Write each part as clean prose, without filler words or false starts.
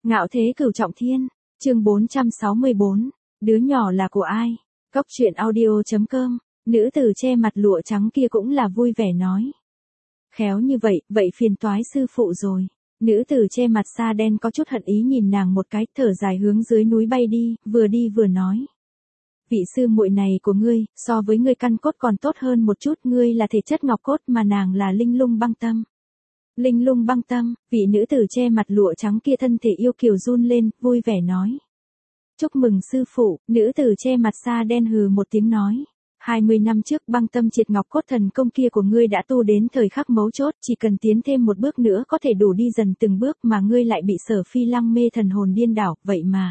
Ngạo thế cửu trọng thiên, chương 464, đứa nhỏ là của ai? Cóc truyện audio.com, nữ tử che mặt lụa trắng kia cũng là vui vẻ nói. Khéo như vậy, vậy phiền toái sư phụ rồi. Nữ tử che mặt sa đen có chút hận ý nhìn nàng một cái, thở dài hướng dưới núi bay đi vừa nói. Vị sư muội này của ngươi, so với ngươi căn cốt còn tốt hơn một chút, ngươi là thể chất ngọc cốt mà nàng là linh lung băng tâm. Linh lung băng tâm, vị nữ tử che mặt lụa trắng kia thân thể yêu kiều run lên, vui vẻ nói. Chúc mừng sư phụ, nữ tử che mặt sa đen hừ một tiếng nói. 20 năm trước băng tâm triệt ngọc cốt thần công kia của ngươi đã tu đến thời khắc mấu chốt, chỉ cần tiến thêm một bước nữa có thể đủ đi dần từng bước mà ngươi lại bị Sở Phi Lăng mê thần hồn điên đảo, vậy mà.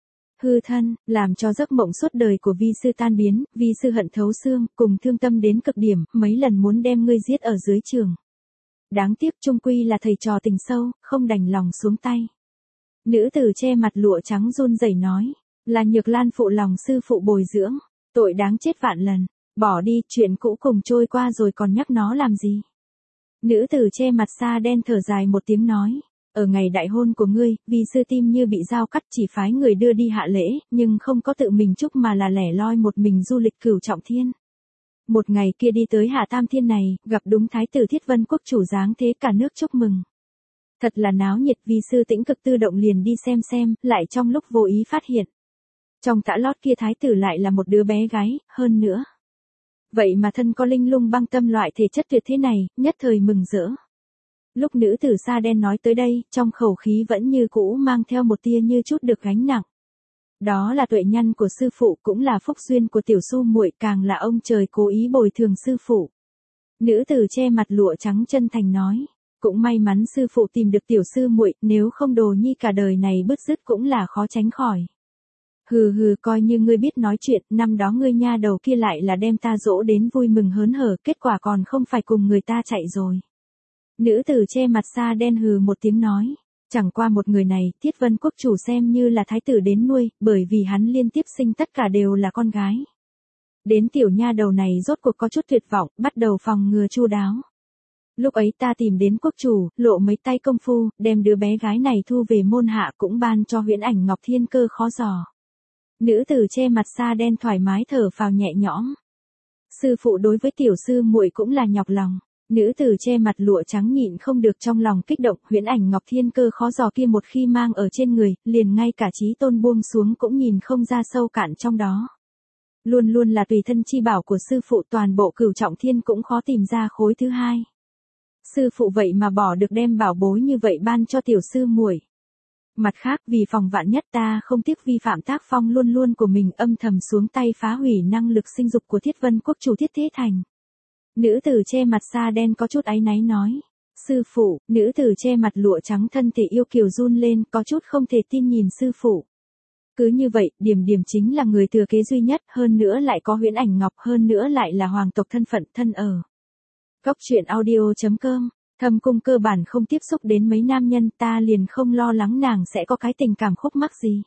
Hư thân, làm cho giấc mộng suốt đời của vi sư tan biến, vi sư hận thấu xương, cùng thương tâm đến cực điểm, mấy lần muốn đem ngươi giết ở dưới trường. Đáng tiếc chung quy là thầy trò tình sâu, không đành lòng xuống tay. Nữ tử che mặt lụa trắng run rẩy nói, là Nhược Lan phụ lòng sư phụ bồi dưỡng, tội đáng chết vạn lần, bỏ đi, chuyện cũ cùng trôi qua rồi còn nhắc nó làm gì. Nữ tử che mặt sa đen thở dài một tiếng nói, ở ngày đại hôn của ngươi, vì sư tim như bị dao cắt chỉ phái người đưa đi hạ lễ, nhưng không có tự mình chúc mà là lẻ loi một mình du lịch cửu trọng thiên. Một ngày kia đi tới Hạ Tam Thiên này, gặp đúng Thái tử Thiết Vân Quốc chủ giáng thế cả nước chúc mừng. Thật là náo nhiệt, vì sư tĩnh cực tự động liền đi xem, lại trong lúc vô ý phát hiện. Trong tã lót kia Thái tử lại là một đứa bé gái, hơn nữa. Vậy mà thân có linh lung băng tâm loại thể chất tuyệt thế này, nhất thời mừng rỡ. Lúc nữ tử sa đen nói tới đây, trong khẩu khí vẫn như cũ mang theo một tia như chút được gánh nặng. Đó là tuệ nhân của sư phụ, cũng là phúc duyên của tiểu su muội, càng là ông trời cố ý bồi thường sư phụ. Nữ tử che mặt lụa trắng chân thành nói, cũng may mắn sư phụ tìm được tiểu sư muội, nếu không đồ nhi cả đời này bứt rứt cũng là khó tránh khỏi. Hừ, coi như ngươi biết nói chuyện, năm đó ngươi nha đầu kia lại là đem ta dỗ đến vui mừng hớn hở, kết quả còn không phải cùng người ta chạy rồi. Nữ tử che mặt sa đen hừ một tiếng nói. Chẳng qua một người này, Thiết Vân Quốc chủ xem như là thái tử đến nuôi, bởi vì hắn liên tiếp sinh tất cả đều là con gái. Đến tiểu nha đầu này rốt cuộc có chút tuyệt vọng, bắt đầu phòng ngừa chu đáo. Lúc ấy ta tìm đến quốc chủ, lộ mấy tay công phu, đem đứa bé gái này thu về môn hạ, cũng ban cho Huyễn Ảnh Ngọc Thiên Cơ khó dò. Nữ tử che mặt sa đen thoải mái thở phào nhẹ nhõm. Sư phụ đối với tiểu sư muội cũng là nhọc lòng. Nữ tử che mặt lụa trắng nhịn không được trong lòng kích động, Huyễn Ảnh Ngọc Thiên Cơ khó dò kia một khi mang ở trên người, liền ngay cả chí tôn buông xuống cũng nhìn không ra sâu cạn trong đó. Luôn luôn là tùy thân chi bảo của sư phụ, toàn bộ cửu trọng thiên cũng khó tìm ra khối thứ hai. Sư phụ vậy mà bỏ được đem bảo bối như vậy ban cho tiểu sư muội. Mặt khác, vì phòng vạn nhất ta không tiếc vi phạm tác phong luôn luôn của mình, âm thầm xuống tay phá hủy năng lực sinh dục của Thiết Vân Quốc chủ Thiết Thế Thành. Nữ tử che mặt sa đen có chút áy náy nói. Sư phụ, nữ tử che mặt lụa trắng thân thể yêu kiều run lên, có chút không thể tin nhìn sư phụ. Cứ như vậy, Điểm chính là người thừa kế duy nhất, hơn nữa lại có Huyễn Ảnh Ngọc, hơn nữa lại là hoàng tộc thân phận thân ở. Cóc truyện audio.com, thâm cung cơ bản không tiếp xúc đến mấy nam nhân, ta liền không lo lắng nàng sẽ có cái tình cảm khúc mắc gì.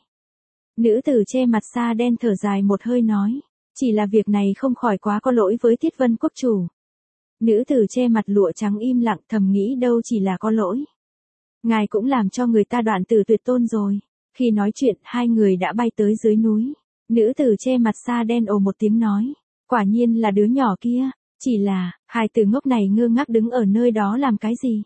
Nữ tử che mặt sa đen thở dài một hơi nói. Chỉ là việc này không khỏi quá có lỗi với Thiết Vân Quốc chủ. Nữ tử che mặt lụa trắng im lặng, thầm nghĩ đâu chỉ là có lỗi. Ngài cũng làm cho người ta đoạn tử tuyệt tôn rồi. Khi nói chuyện, hai người đã bay tới dưới núi. Nữ tử che mặt sa đen ồ một tiếng nói. Quả nhiên là đứa nhỏ kia. Chỉ là, hai từ ngốc này ngơ ngác đứng ở nơi đó làm cái gì?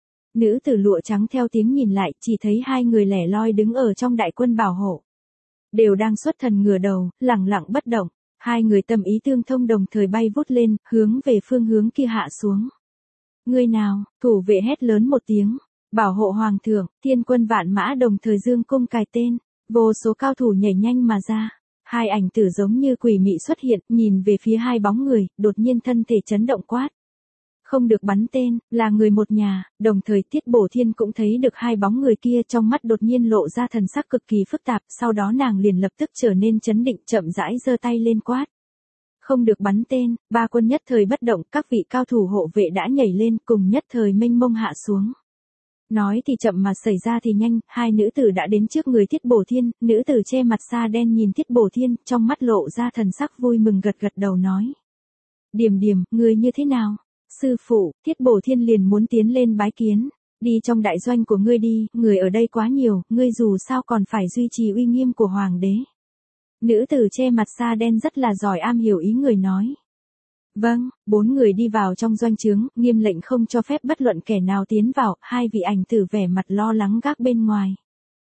Nữ tử lụa trắng theo tiếng nhìn lại, chỉ thấy hai người lẻ loi đứng ở trong đại quân bảo hộ. Đều đang xuất thần ngửa đầu, lẳng lặng bất động. Hai người tâm ý tương thông đồng thời bay vút lên, hướng về phương hướng kia hạ xuống. Người nào, thủ vệ hét lớn một tiếng, bảo hộ hoàng thượng, thiên quân vạn mã đồng thời dương cung cài tên, vô số cao thủ nhảy nhanh mà ra. Hai ảnh tử giống như quỷ mị xuất hiện, nhìn về phía hai bóng người, đột nhiên thân thể chấn động quát. Không được bắn tên, là người một nhà, đồng thời Tiết Bổ Thiên cũng thấy được hai bóng người kia, trong mắt đột nhiên lộ ra thần sắc cực kỳ phức tạp, sau đó nàng liền lập tức trở nên chấn định, chậm rãi giơ tay lên quát. Không được bắn tên, ba quân nhất thời bất động, các vị cao thủ hộ vệ đã nhảy lên, cùng nhất thời mênh mông hạ xuống. Nói thì chậm mà xảy ra thì nhanh, hai nữ tử đã đến trước người Tiết Bổ Thiên, nữ tử che mặt sa đen nhìn Tiết Bổ Thiên, trong mắt lộ ra thần sắc vui mừng gật đầu nói. Điểm, người như thế nào? Sư phụ, Thiết Bổ Thiên liền muốn tiến lên bái kiến. Đi trong đại doanh của ngươi đi, người ở đây quá nhiều, ngươi dù sao còn phải duy trì uy nghiêm của hoàng đế. Nữ tử che mặt sa đen rất là giỏi am hiểu ý người nói. Vâng, 4 người đi vào trong doanh trướng, nghiêm lệnh không cho phép bất luận kẻ nào tiến vào, hai vị ảnh tử vẻ mặt lo lắng gác bên ngoài.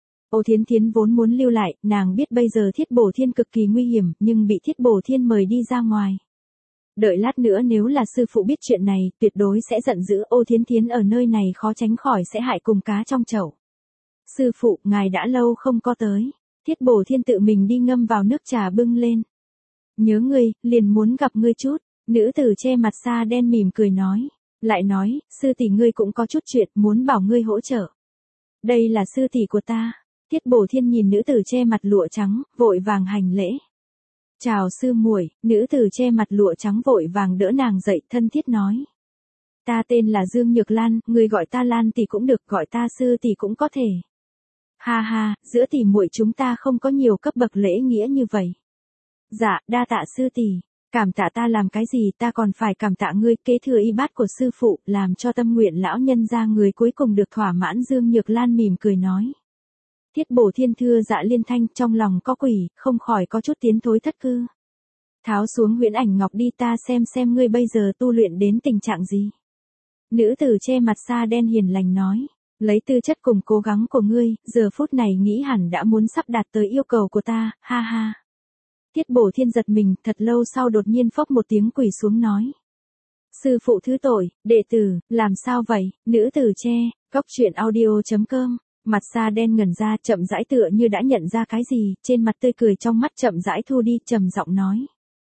Ô Thiến Thiến vốn muốn lưu lại, nàng biết bây giờ Thiết Bổ Thiên cực kỳ nguy hiểm, nhưng bị Thiết Bổ Thiên mời đi ra ngoài. Đợi lát nữa nếu là sư phụ biết chuyện này, tuyệt đối sẽ giận dữ. Ô Thiến Thiến ở nơi này khó tránh khỏi sẽ hại cùng cá trong chậu. Sư phụ, ngài đã lâu không có tới. Thiết Bổ Thiên tự mình đi ngâm vào nước trà bưng lên. Nhớ ngươi, liền muốn gặp ngươi chút. Nữ tử che mặt sa đen mỉm cười nói. Lại nói, sư tỷ ngươi cũng có chút chuyện, muốn bảo ngươi hỗ trợ. Đây là sư tỷ của ta. Thiết Bổ Thiên nhìn nữ tử che mặt lụa trắng, vội vàng hành lễ. Chào sư muội. Nữ tử che mặt lụa trắng vội vàng đỡ nàng dậy, thân thiết nói. Ta tên là Dương Nhược Lan, người gọi ta Lan tỷ cũng được, gọi ta sư tỷ cũng có thể. Ha ha, giữa tỷ muội chúng ta không có nhiều cấp bậc lễ nghĩa như vậy. Dạ, đa tạ sư tỷ. Cảm tạ ta làm cái gì, ta còn phải cảm tạ ngươi, kế thừa y bát của sư phụ, làm cho tâm nguyện lão nhân gia người cuối cùng được thỏa mãn. Dương Nhược Lan mỉm cười nói. Thiết Bổ Thiên thưa dạ liên thanh, trong lòng có quỷ, không khỏi có chút tiến thối thất cư. Tháo xuống huyễn ảnh ngọc đi, ta xem ngươi bây giờ tu luyện đến tình trạng gì. Nữ tử che mặt sa đen hiền lành nói. Lấy tư chất cùng cố gắng của ngươi, giờ phút này nghĩ hẳn đã muốn sắp đạt tới yêu cầu của ta, ha ha. Thiết Bổ Thiên giật mình, thật lâu sau đột nhiên phốc một tiếng quỳ xuống nói. Sư phụ thứ tội, đệ tử, làm sao vậy? Nữ tử che, Cóc Truyện Audio.com. Mặt sa đen ngẩn ra, chậm rãi tựa như đã nhận ra cái gì, trên mặt tươi cười trong mắt chậm rãi thu đi, trầm giọng nói.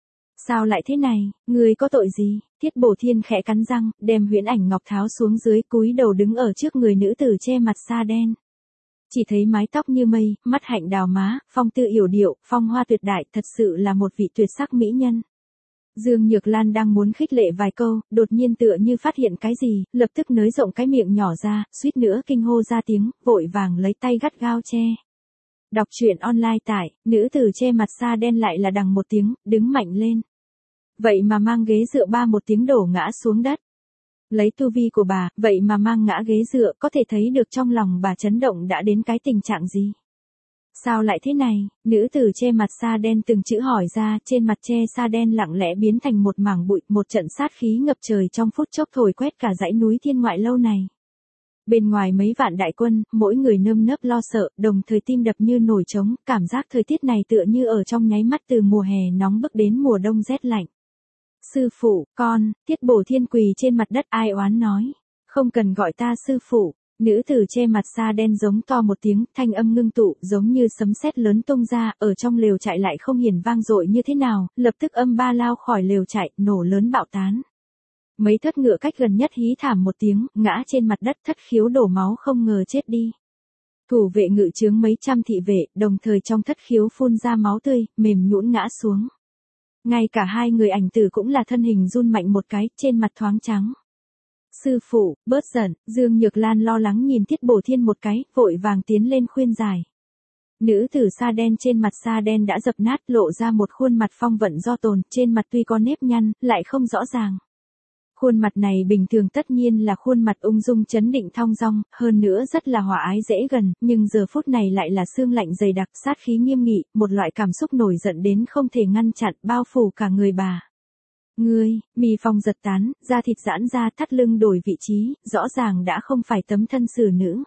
Sao lại thế này, ngươi có tội gì? Thiết Bổ Thiên khẽ cắn răng, đem huyễn ảnh ngọc tháo xuống dưới, cúi đầu đứng ở trước người nữ tử che mặt sa đen. Chỉ thấy mái tóc như mây, mắt hạnh đào má, phong tư yểu điệu, phong hoa tuyệt đại, thật sự là một vị tuyệt sắc mỹ nhân. Dương Nhược Lan đang muốn khích lệ vài câu, đột nhiên tựa như phát hiện cái gì, lập tức nới rộng cái miệng nhỏ ra, suýt nữa kinh hô ra tiếng, vội vàng lấy tay gắt gao che. Đọc truyện online tại, nữ tử che mặt sa đen lại là đằng một tiếng, đứng mạnh lên. Vậy mà mang ghế dựa ba một tiếng đổ ngã xuống đất. Lấy tu vi của bà, vậy mà mang ngã ghế dựa, có thể thấy được trong lòng bà chấn động đã đến cái tình trạng gì. Sao lại thế này? Nữ tử che mặt sa đen từng chữ hỏi ra, trên mặt che sa đen lặng lẽ biến thành một mảng bụi, một trận sát khí ngập trời trong phút chốc thổi quét cả dãy núi Thiên Ngoại Lâu này. Bên ngoài mấy vạn đại quân, mỗi người nơm nớp lo sợ, đồng thời tim đập như nổi trống, cảm giác thời tiết này tựa như ở trong nháy mắt từ mùa hè nóng bức đến mùa đông rét lạnh. Sư phụ, con, Thiết Bổ Thiên quỳ trên mặt đất ai oán nói. Không cần gọi ta sư phụ. Nữ tử che mặt sa đen giống to một tiếng, thanh âm ngưng tụ, giống như sấm sét lớn tung ra, ở trong lều trại lại không hiển vang dội như thế nào, lập tức âm ba lao khỏi lều trại, nổ lớn bạo tán. Mấy thất ngựa cách gần nhất hí thảm một tiếng, ngã trên mặt đất, thất khiếu đổ máu không ngờ chết đi. Thủ vệ ngự chướng mấy trăm thị vệ, đồng thời trong thất khiếu phun ra máu tươi, mềm nhũn ngã xuống. Ngay cả hai người ảnh tử cũng là thân hình run mạnh một cái, trên mặt thoáng trắng. Sư phụ, bớt giận. Dương Nhược Lan lo lắng nhìn Thiết Bổ Thiên một cái, vội vàng tiến lên khuyên giải. Nữ tử sa đen trên mặt sa đen đã dập nát, lộ ra một khuôn mặt phong vận do tồn, trên mặt tuy có nếp nhăn, lại không rõ ràng. Khuôn mặt này bình thường tất nhiên là khuôn mặt ung dung chấn định thong dong, hơn nữa rất là hòa ái dễ gần, nhưng giờ phút này lại là xương lạnh dày đặc, sát khí nghiêm nghị, một loại cảm xúc nổi giận đến không thể ngăn chặn, bao phủ cả người bà. Ngươi, mì phong giật tán, da thịt giãn ra, thắt lưng đổi vị trí, rõ ràng đã không phải tấm thân xử nữ.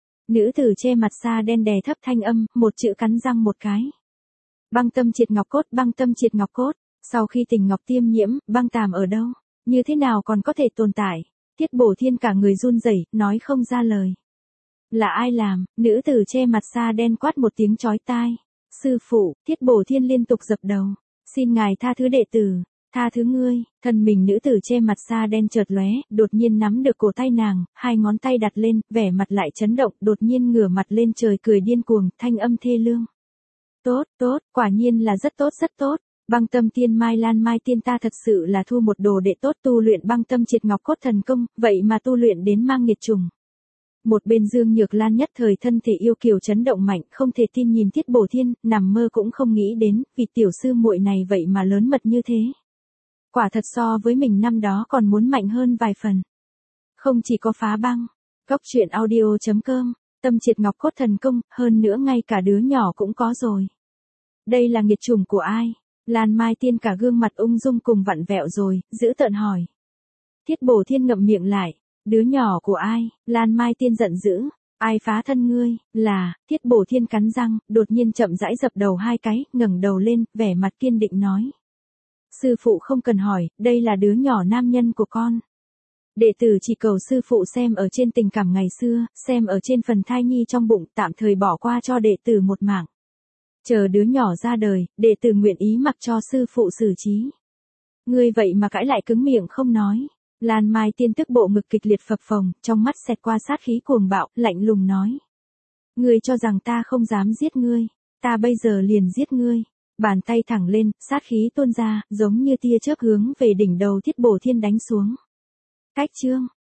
Nữ tử che mặt sa đen đè thấp thanh âm, một chữ cắn răng một cái. Băng tâm triệt ngọc cốt, băng tâm triệt ngọc cốt. Sau khi tình ngọc tiêm nhiễm, băng tàm ở đâu? Như thế nào còn có thể tồn tại? Thiết Bổ Thiên cả người run rẩy, nói không ra lời. Là ai làm? Nữ tử che mặt sa đen quát một tiếng chói tai. Sư phụ, Thiết Bổ Thiên liên tục dập đầu. Xin ngài tha thứ đệ tử. Tha thứ ngươi. Thân mình nữ tử che mặt sa đen chợt lóe, đột nhiên nắm được cổ tay nàng, hai ngón tay đặt lên, vẻ mặt lại chấn động, đột nhiên ngửa mặt lên trời cười điên cuồng, thanh âm thê lương. Tốt, tốt, quả nhiên là rất tốt rất tốt. Băng tâm tiên mai lan mai tiên ta thật sự là thu một đồ đệ tốt, tu luyện băng tâm triệt ngọc cốt thần công, vậy mà tu luyện đến mang nghiệt trùng. Một bên Dương Nhược Lan nhất thời thân thể yêu kiều chấn động mạnh, không thể tin nhìn Thiết Bổ Thiên, nằm mơ cũng không nghĩ đến, vì tiểu sư muội này vậy mà lớn mật như thế. Quả thật so với mình năm đó còn muốn mạnh hơn vài phần. Không chỉ có phá băng, Cóc truyện audio.com, tâm triệt ngọc cốt thần công, hơn nữa ngay cả đứa nhỏ cũng có rồi. Đây là nghiệt chủng của ai? Lan Mai Tiên cả gương mặt ung dung cùng vặn vẹo rồi, giữ tợn hỏi. Thiết Bổ Thiên ngậm miệng lại, đứa nhỏ của ai? Lan Mai Tiên giận dữ, ai phá thân ngươi? Là, Thiết Bổ Thiên cắn răng, đột nhiên chậm rãi dập đầu hai cái, ngẩng đầu lên, vẻ mặt kiên định nói. Sư phụ không cần hỏi, đây là đứa nhỏ nam nhân của con. Đệ tử chỉ cầu sư phụ xem ở trên tình cảm ngày xưa, xem ở trên phần thai nhi trong bụng, tạm thời bỏ qua cho đệ tử một mạng. Chờ đứa nhỏ ra đời, đệ tử nguyện ý mặc cho sư phụ xử trí. Ngươi vậy mà cãi lại cứng miệng không nói. Lan Mai Tiên tức bộ ngực kịch liệt phập phồng, trong mắt xẹt qua sát khí cuồng bạo, lạnh lùng nói. Ngươi cho rằng ta không dám giết ngươi, ta bây giờ liền giết ngươi. Bàn tay thẳng lên, sát khí tuôn ra, giống như tia chớp hướng về đỉnh đầu Thiết Bổ Thiên đánh xuống. Cách chương